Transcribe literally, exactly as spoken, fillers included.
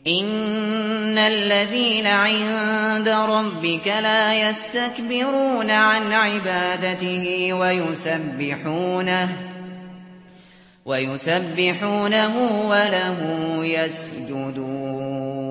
إِنَّ الَّذِينَ عِندَ رَبِّكَ لَا يَسْتَكْبِرُونَ عَنْ عِبَادَتِهِ وَيُسَبِّحُونَهُ وَلَهُ يَسْجُدُونَ